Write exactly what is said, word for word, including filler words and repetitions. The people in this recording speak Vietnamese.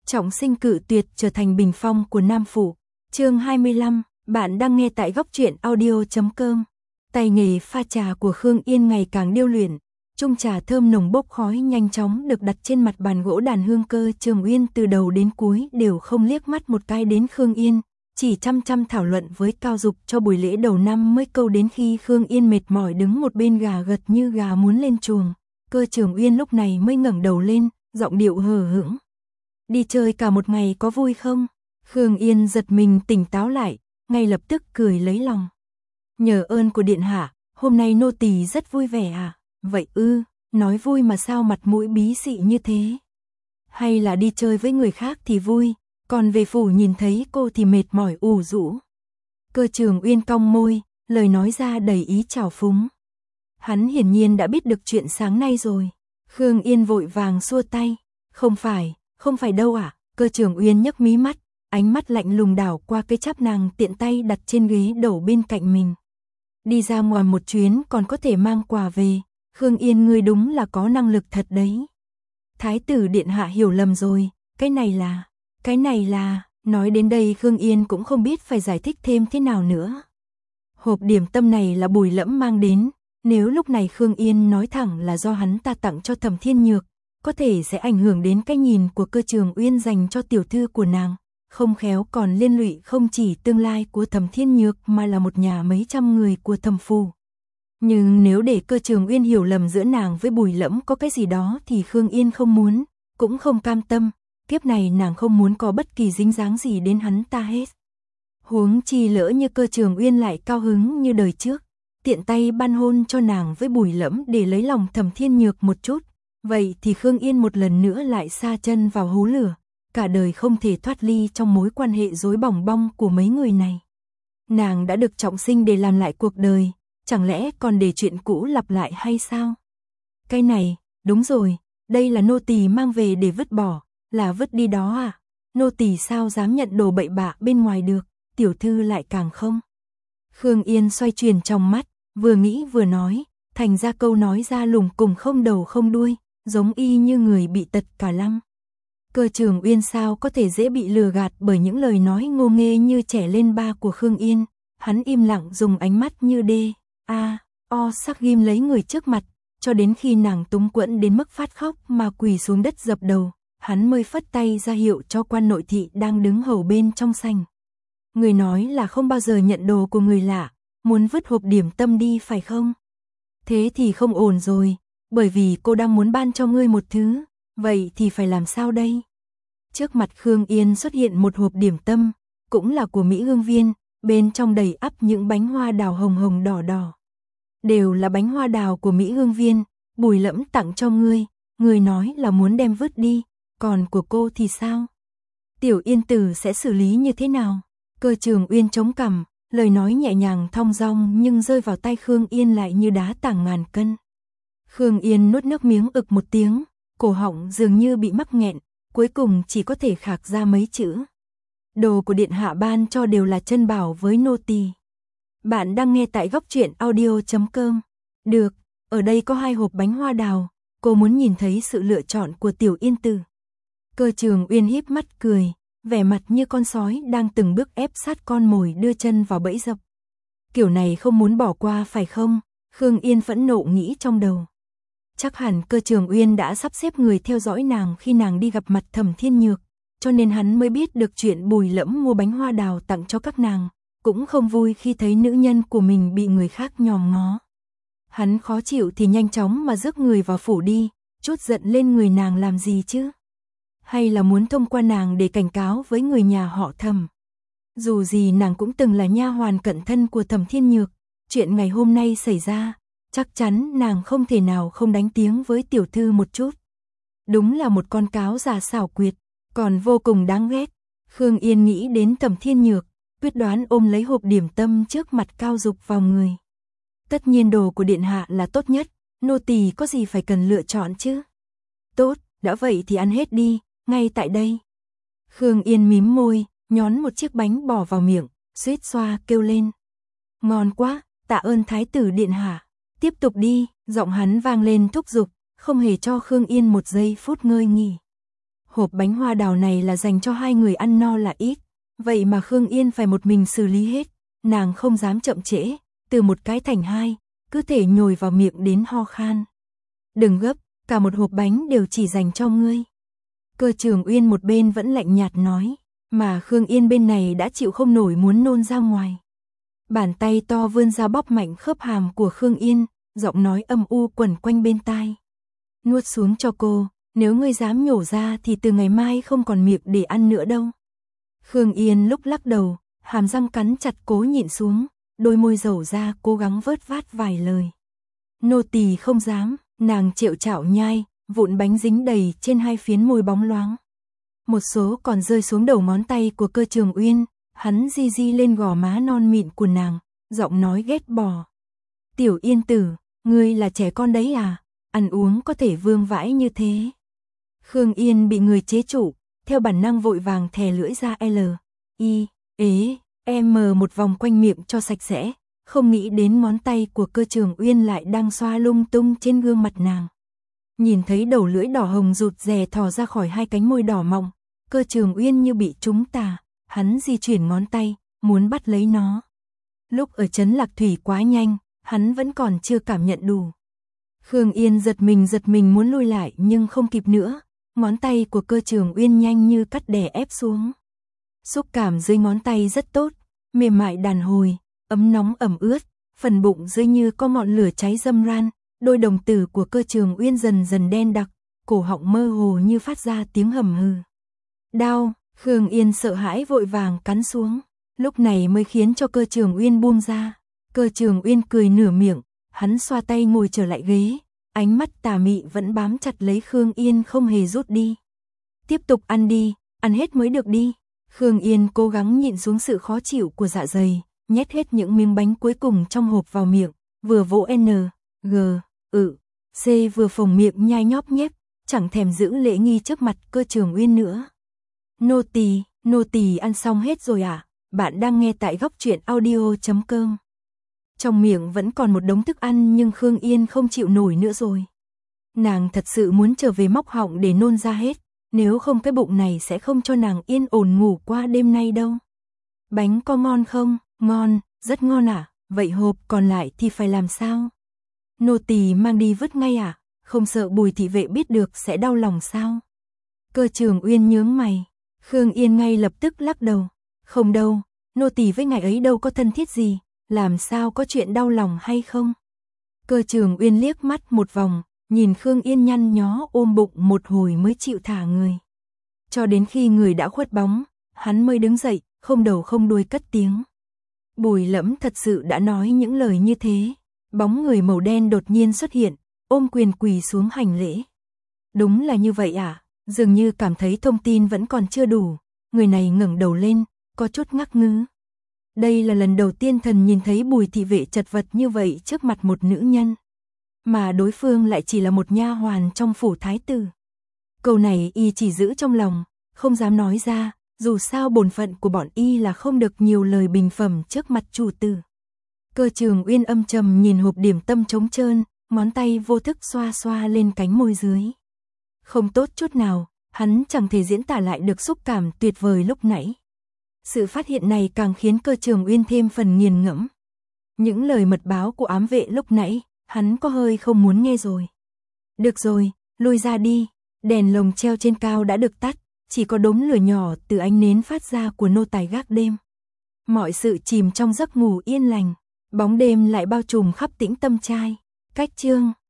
Trọng sinh cự tuyệt trở thành bình phong của Nam Phủ. Chương hai mươi lăm, bạn đang nghe tại góc truyện audio chấm com. Tay nghề pha trà của Khương Yên ngày càng điêu luyện, chung trà thơm nồng bốc khói nhanh chóng được đặt trên mặt bàn gỗ đàn hương. Cơ Trường Uyên từ đầu đến cuối đều không liếc mắt một cái đến Khương Yên, chỉ chăm chăm thảo luận với Cao Dục cho buổi lễ đầu năm mới câu đến khi Khương Yên mệt mỏi đứng một bên gà gật như gà muốn lên chuồng. Cơ Trường Uyên lúc này mới ngẩng đầu lên, giọng điệu hờ hững. Đi chơi cả một ngày có vui không? Khương Yên giật mình tỉnh táo lại, ngay lập tức cười lấy lòng. Nhờ ơn của điện hạ, hôm nay nô tỳ rất vui vẻ à? Vậy ư, nói vui mà sao mặt mũi bí xị như thế? Hay là đi chơi với người khác thì vui, còn về phủ nhìn thấy cô thì mệt mỏi ủ rũ. Cơ Trường Uyên cong môi, lời nói ra đầy ý trào phúng. Hắn hiển nhiên đã biết được chuyện sáng nay rồi. Khương Yên vội vàng xua tay. Không phải, không phải đâu ạ. À? Cơ Trường Uyên nhấc mí mắt, ánh mắt lạnh lùng đảo qua cái cháp nàng tiện tay đặt trên ghế đầu bên cạnh mình. Đi ra ngoài một chuyến còn có thể mang quà về. Khương Yên ngươi đúng là có năng lực thật đấy. Thái tử điện hạ hiểu lầm rồi, cái này là, cái này là, nói đến đây Khương Yên cũng không biết phải giải thích thêm thế nào nữa. Hộp điểm tâm này là Bùi Lẫm mang đến, nếu lúc này Khương Yên nói thẳng là do hắn ta tặng cho Thẩm Thiên Nhược, có thể sẽ ảnh hưởng đến cái nhìn của Cơ Trường Uyên dành cho tiểu thư của nàng, không khéo còn liên lụy không chỉ tương lai của Thẩm Thiên Nhược mà là một nhà mấy trăm người của Thẩm phủ. Nhưng nếu để Cơ Trường Uyên hiểu lầm giữa nàng với Bùi Lẫm có cái gì đó thì Khương Yên không muốn, cũng không cam tâm, kiếp này nàng không muốn có bất kỳ dính dáng gì đến hắn ta hết. Huống chi lỡ như Cơ Trường Uyên lại cao hứng như đời trước, tiện tay ban hôn cho nàng với Bùi Lẫm để lấy lòng Thẩm Thiên Nhược một chút, vậy thì Khương Yên một lần nữa lại sa chân vào hố lửa, cả đời không thể thoát ly trong mối quan hệ rối bòng bong của mấy người này. Nàng đã được trọng sinh để làm lại cuộc đời, chẳng lẽ còn để chuyện cũ lặp lại hay sao? Cái này, đúng rồi, đây là nô tỳ mang về để vứt bỏ, là vứt đi đó à? Nô tỳ sao dám nhận đồ bậy bạ bên ngoài được, tiểu thư lại càng không. Khương Yên xoay chuyển trong mắt, vừa nghĩ vừa nói, thành ra câu nói ra lùng cùng không đầu không đuôi, giống y như người bị tật cả lăng. Cơ Trường Uyên sao có thể dễ bị lừa gạt bởi những lời nói ngô nghê như trẻ lên ba của Khương Yên, hắn im lặng dùng ánh mắt như đê, a, o sắc ghim lấy người trước mặt, cho đến khi nàng túng quẫn đến mức phát khóc mà quỳ xuống đất dập đầu, hắn mới phất tay ra hiệu cho quan nội thị đang đứng hầu bên trong sảnh. Người nói là không bao giờ nhận đồ của người lạ, muốn vứt hộp điểm tâm đi phải không? Thế thì không ổn rồi, bởi vì cô đang muốn ban cho ngươi một thứ, vậy thì phải làm sao đây? Trước mặt Khương Yên xuất hiện một hộp điểm tâm, cũng là của Mỹ Hương Viên, bên trong đầy ắp những bánh hoa đào hồng hồng đỏ đỏ. Đều là bánh hoa đào của Mỹ Hương Viên, Bùi Lẫm tặng cho ngươi, ngươi nói là muốn đem vứt đi, còn của cô thì sao? Tiểu Yên tử sẽ xử lý như thế nào? Cơ Trường Uyên chống cằm, lời nói nhẹ nhàng thong dong nhưng rơi vào tay Khương Yên lại như đá tảng ngàn cân. Khương Yên nuốt nước miếng ực một tiếng, cổ họng dường như bị mắc nghẹn, cuối cùng chỉ có thể khạc ra mấy chữ. Đồ của điện hạ ban cho đều là chân bảo với nô tỳ. Bạn đang nghe tại góc truyện audio chấm com. Được, ở đây có hai hộp bánh hoa đào, cô muốn nhìn thấy sự lựa chọn của Tiểu Yên tử. Cơ Trường Uyên híp mắt cười, vẻ mặt như con sói đang từng bước ép sát con mồi đưa chân vào bẫy dập. Kiểu này không muốn bỏ qua phải không? Khương Yên phẫn nộ nghĩ trong đầu. Chắc hẳn Cơ Trường Uyên đã sắp xếp người theo dõi nàng khi nàng đi gặp mặt Thẩm Thiên Nhược, cho nên hắn mới biết được chuyện Bùi Lẫm mua bánh hoa đào tặng cho các nàng, cũng không vui khi thấy nữ nhân của mình bị người khác nhòm ngó. Hắn khó chịu thì nhanh chóng mà rước người vào phủ đi, chút giận lên người nàng làm gì chứ? Hay là muốn thông qua nàng để cảnh cáo với người nhà họ Thẩm? Dù gì nàng cũng từng là nha hoàn cận thân của Thẩm Thiên Nhược, chuyện ngày hôm nay xảy ra, chắc chắn nàng không thể nào không đánh tiếng với tiểu thư một chút. Đúng là một con cáo già xảo quyệt, còn vô cùng đáng ghét. Khương Yên nghĩ đến Thẩm Thiên Nhược, quyết đoán ôm lấy hộp điểm tâm trước mặt Cao Dục vào người. Tất nhiên đồ của điện hạ là tốt nhất, nô tỳ có gì phải cần lựa chọn chứ? Tốt, đã vậy thì ăn hết đi, ngay tại đây. Khương Yên mím môi, nhón một chiếc bánh bỏ vào miệng, suýt xoa kêu lên. Ngon quá, tạ ơn thái tử điện hạ. Tiếp tục đi, giọng hắn vang lên thúc giục, không hề cho Khương Yên một giây phút ngơi nghỉ. hộp bánh hoa đào này là dành cho hai người ăn no là ít, vậy mà Khương Yên phải một mình xử lý hết, nàng không dám chậm trễ, từ một cái thành hai, cứ thể nhồi vào miệng đến ho khan. Đừng gấp, cả một hộp bánh đều chỉ dành cho ngươi. Cơ Trường Uyên một bên vẫn lạnh nhạt nói, mà Khương Yên bên này đã chịu không nổi muốn nôn ra ngoài. Bàn tay to vươn ra bóp mạnh khớp hàm của Khương Yên, giọng nói âm u quẩn quanh bên tai. Nuốt xuống cho cô, nếu ngươi dám nhổ ra thì từ ngày mai không còn miệng để ăn nữa đâu. Khương Yên lúc lắc đầu, hàm răng cắn chặt cố nhịn xuống, đôi môi dầu ra cố gắng vớt vát vài lời. Nô tỳ không dám, nàng trệu chảo nhai, vụn bánh dính đầy trên hai phiến môi bóng loáng. Một số còn rơi xuống đầu ngón tay của Cơ Trường Uyên, hắn di di lên gò má non mịn của nàng, giọng nói ghét bỏ. Tiểu Yên tử, ngươi là trẻ con đấy à, ăn uống có thể vương vãi như thế. Khương Yên bị người chế trụ, theo bản năng vội vàng thè lưỡi ra L, I, ế, M một vòng quanh miệng cho sạch sẽ, không nghĩ đến ngón tay của Cơ Trường Uyên lại đang xoa lung tung trên gương mặt nàng. Nhìn thấy đầu lưỡi đỏ hồng rụt rè thò ra khỏi hai cánh môi đỏ mọng, Cơ Trường Uyên như bị trúng tà, hắn di chuyển ngón tay, muốn bắt lấy nó. Lúc ở trấn Lạc Thủy quá nhanh, hắn vẫn còn chưa cảm nhận đủ. Khương Yên giật mình giật mình muốn lui lại nhưng không kịp nữa, ngón tay của Cơ Trường Uyên nhanh như cắt đè ép xuống. Xúc cảm dưới ngón tay rất tốt, mềm mại đàn hồi, ấm nóng ẩm ướt, phần bụng dưới như có ngọn lửa cháy râm ran, đôi đồng tử của Cơ Trường Uyên dần dần đen đặc, cổ họng mơ hồ như phát ra tiếng hầm hừ. Đau, Khương Yên sợ hãi vội vàng cắn xuống, lúc này mới khiến cho Cơ Trường Uyên buông ra. Cơ Trường Uyên cười nửa miệng, hắn xoa tay ngồi trở lại ghế, ánh mắt tà mị vẫn bám chặt lấy Khương Yên không hề rút đi. Tiếp tục ăn đi, ăn hết mới được đi. Khương Yên cố gắng nhịn xuống sự khó chịu của dạ dày, nhét hết những miếng bánh cuối cùng trong hộp vào miệng, vừa vỗ N, G, ự, C vừa phồng miệng nhai nhóp nhép, chẳng thèm giữ lễ nghi trước mặt Cơ Trường Uyên nữa. Nô tỳ, nô tỳ ăn xong hết rồi à? Bạn đang nghe tại góc truyện audio chấm com. Trong miệng vẫn còn một đống thức ăn nhưng Khương Yên không chịu nổi nữa rồi. Nàng thật sự muốn trở về móc họng để nôn ra hết, nếu không cái bụng này sẽ không cho nàng yên ổn ngủ qua đêm nay đâu. Bánh có ngon không? Ngon, rất ngon à? Vậy hộp còn lại thì phải làm sao? Nô tỳ mang đi vứt ngay à? Không sợ Bùi thị vệ biết được sẽ đau lòng sao? Cơ Trường Uyên nhướng mày, Khương Yên ngay lập tức lắc đầu. Không đâu, nô tỳ với ngài ấy đâu có thân thiết gì, làm sao có chuyện đau lòng hay không? Cơ Trường Uyên liếc mắt một vòng, nhìn Khương Yên nhăn nhó ôm bụng một hồi mới chịu thả người. Cho đến khi người đã khuất bóng, hắn mới đứng dậy, không đầu không đuôi cất tiếng. Bùi Lẫm thật sự đã nói những lời như thế. Bóng người màu đen đột nhiên xuất hiện, ôm quyền quỳ xuống hành lễ. Đúng là như vậy à? Dường như cảm thấy thông tin vẫn còn chưa đủ, người này ngẩng đầu lên, có chút ngắc ngứ. Đây là lần đầu tiên thần nhìn thấy Bùi thị vệ chật vật như vậy trước mặt một nữ nhân, mà đối phương lại chỉ là một nha hoàn trong phủ thái tử. Câu này y chỉ giữ trong lòng, không dám nói ra, dù sao bổn phận của bọn y là không được nhiều lời bình phẩm trước mặt chủ tử. Cơ Trường Uyên âm trầm nhìn hộp điểm tâm trống trơn, ngón tay vô thức xoa xoa lên cánh môi dưới. Không tốt chút nào, hắn chẳng thể diễn tả lại được xúc cảm tuyệt vời lúc nãy. Sự phát hiện này càng khiến Cơ Trường Uyên thêm phần nghiền ngẫm. Những lời mật báo của ám vệ lúc nãy, hắn có hơi không muốn nghe rồi. Được rồi, lui ra đi, đèn lồng treo trên cao đã được tắt, chỉ có đốm lửa nhỏ từ ánh nến phát ra của nô tài gác đêm. Mọi sự chìm trong giấc ngủ yên lành, bóng đêm lại bao trùm khắp tĩnh tâm trai. Cách chương